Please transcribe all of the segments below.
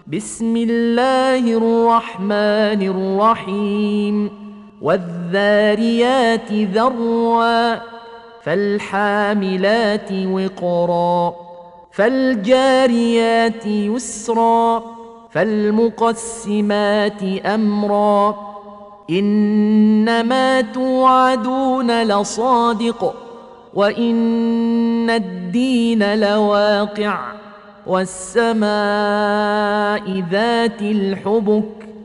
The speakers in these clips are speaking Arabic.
بسم الله الرحمن الرحيم والذاريات ذروا فالحاملات وقرا فالجاريات يسرا فالمقسمات أمرا إنما توعدون لصادق وإن الدين لواقع والسماء ذات الحبك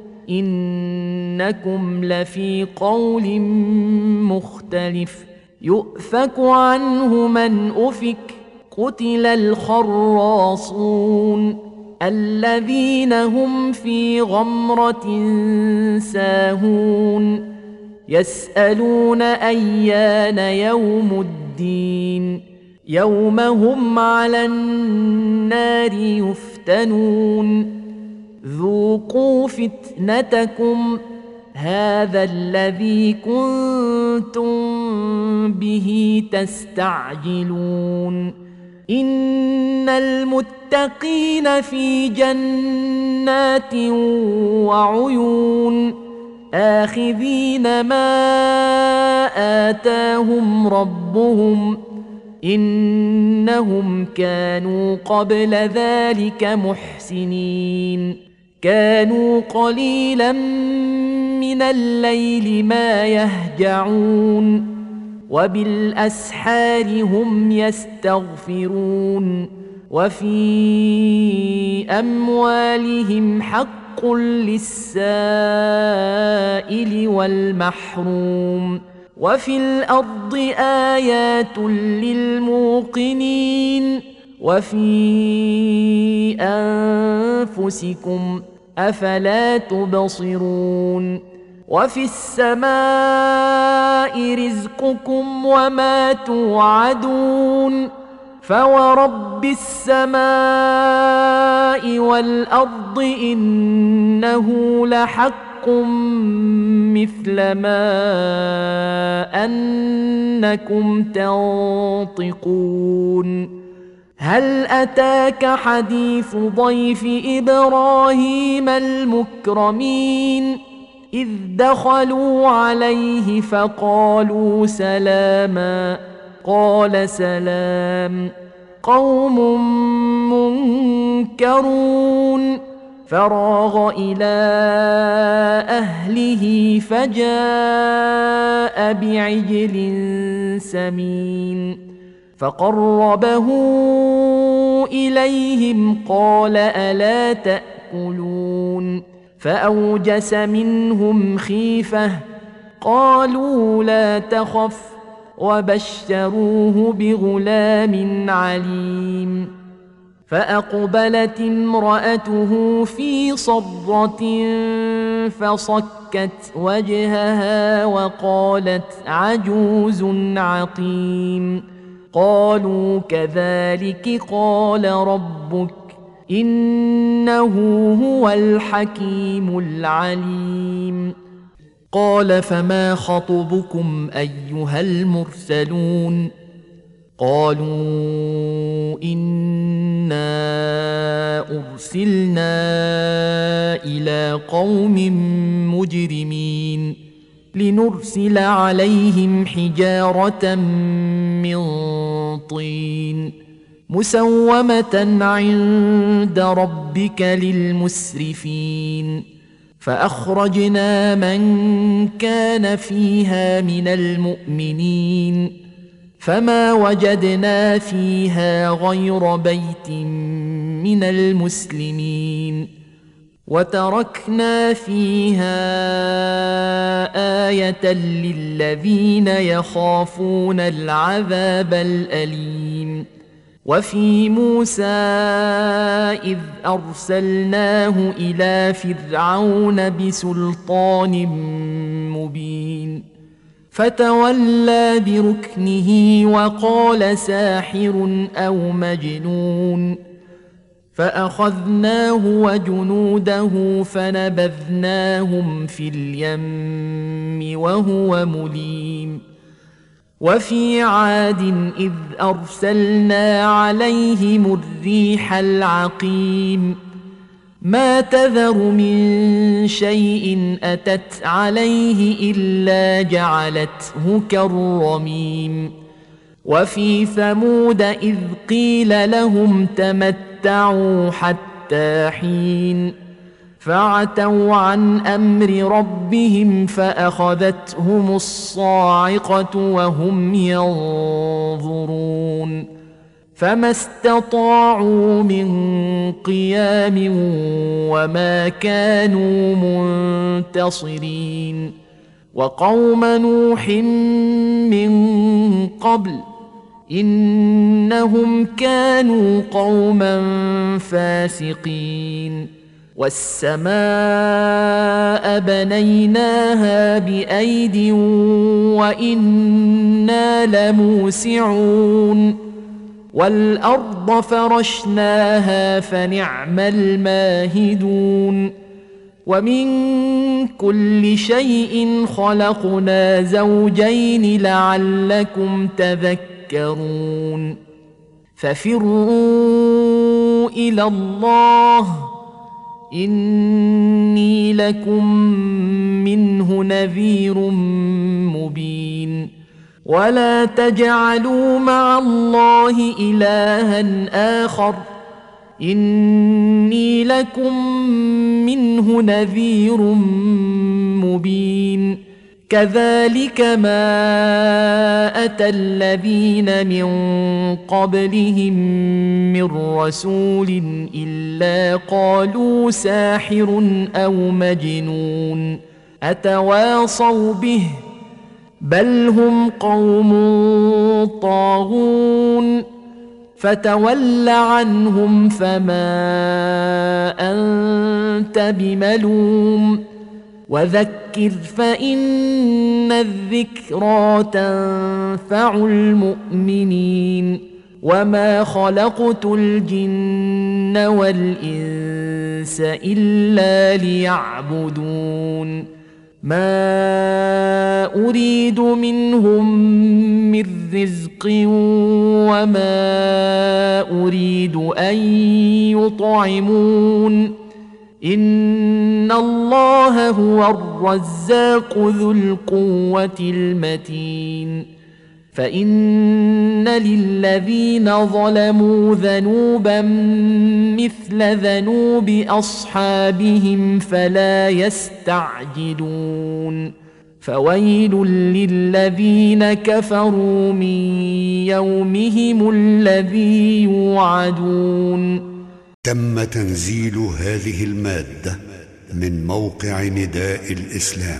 إنكم لفي قول مختلف يؤفك عنه من أفك قتل الخراصون الذين هم في غمرة ساهون يسألون أيان يوم الدين يوم هم على النار يفتنون ذوقوا فتنتكم هذا الذي كنتم به تستعجلون إن المتقين في جنات وعيون آخذين ما آتاهم ربهم إنهم كانوا قبل ذلك محسنين كانوا قليلا من الليل ما يهجعون وبالأسحار هم يستغفرون وفي أموالهم حق للسائل والمحروم وفي الأرض آيات للموقنين وفي أنفسكم أفلا تبصرون وفي السماء رزقكم وما توعدون فورب السماء والأرض إنه لحق مثل ما أنكم تنطقون هل أتاك حديث ضيف إبراهيم المكرمين إذ دخلوا عليه فقالوا سلاما قال سلام قوم منكرون فراغ إلى أهله فجاء بعجل سمين فقربه إليهم قال ألا تأكلون فأوجس منهم خيفة قالوا لا تخف وبشروه بغلام عليم فأقبلت امرأته في صرة فصكت وجهها وقالت عجوز عقيم قالوا كذلك قال ربك إنه هو الحكيم العليم قال فما خطبكم أيها المرسلون قالوا إنا أرسلنا إلى قوم مجرمين لنرسل عليهم حجارة من طين مسومة عند ربك للمسرفين فأخرجنا من كان فيها من المؤمنين فما وجدنا فيها غير بيت من المسلمين وتركنا فيها آية للذين يخافون العذاب الأليم وفي موسى إذ أرسلناه إلى فرعون بسلطان مبين فتولى بركنه وقال ساحر أو مجنون فأخذناه وجنوده فنبذناهم في اليم وهو مليم وفي عاد إذ أرسلنا عليهم الريح العقيم ما تذر من شيء أتت عليه إلا جعلته كالرميم وفي ثمود إذ قيل لهم تمتعوا حتى حين فعتوا عن أمر ربهم فأخذتهم الصاعقة وهم ينظرون فما استطاعوا من قيام وما كانوا منتصرين وقوم نوح من قبل إنهم كانوا قوما فاسقين والسماء بنيناها بأيد وإنا لموسعون والأرض فرشناها فنعم الماهدون ومن كل شيء خلقنا زوجين لعلكم تذكرون ففروا إلى الله إني لكم منه نذير مبين ولا تجعلوا مع الله إلها آخر إني لكم منه نذير مبين كذلك ما أتى الذين من قبلهم من رسول إلا قالوا ساحر أو مجنون أتواصوا به بل هم قوم طاغون فتول عنهم فما أنت بملوم وذكر فإن الذكرى تنفع المؤمنين وما خلقت الجن والإنس إلا ليعبدون ما أريد منهم من رزق وما أريد أن يطعمون إن الله هو الرزاق ذو القوة المتين فإن للذين ظلموا ذنوبا مثل ذنوب أصحابهم فلا يستعجلون فويل للذين كفروا من يومهم الذي يوعدون. تم تنزيل هذه المادة من موقع نداء الإسلام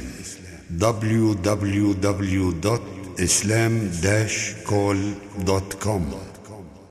www.islam-call.com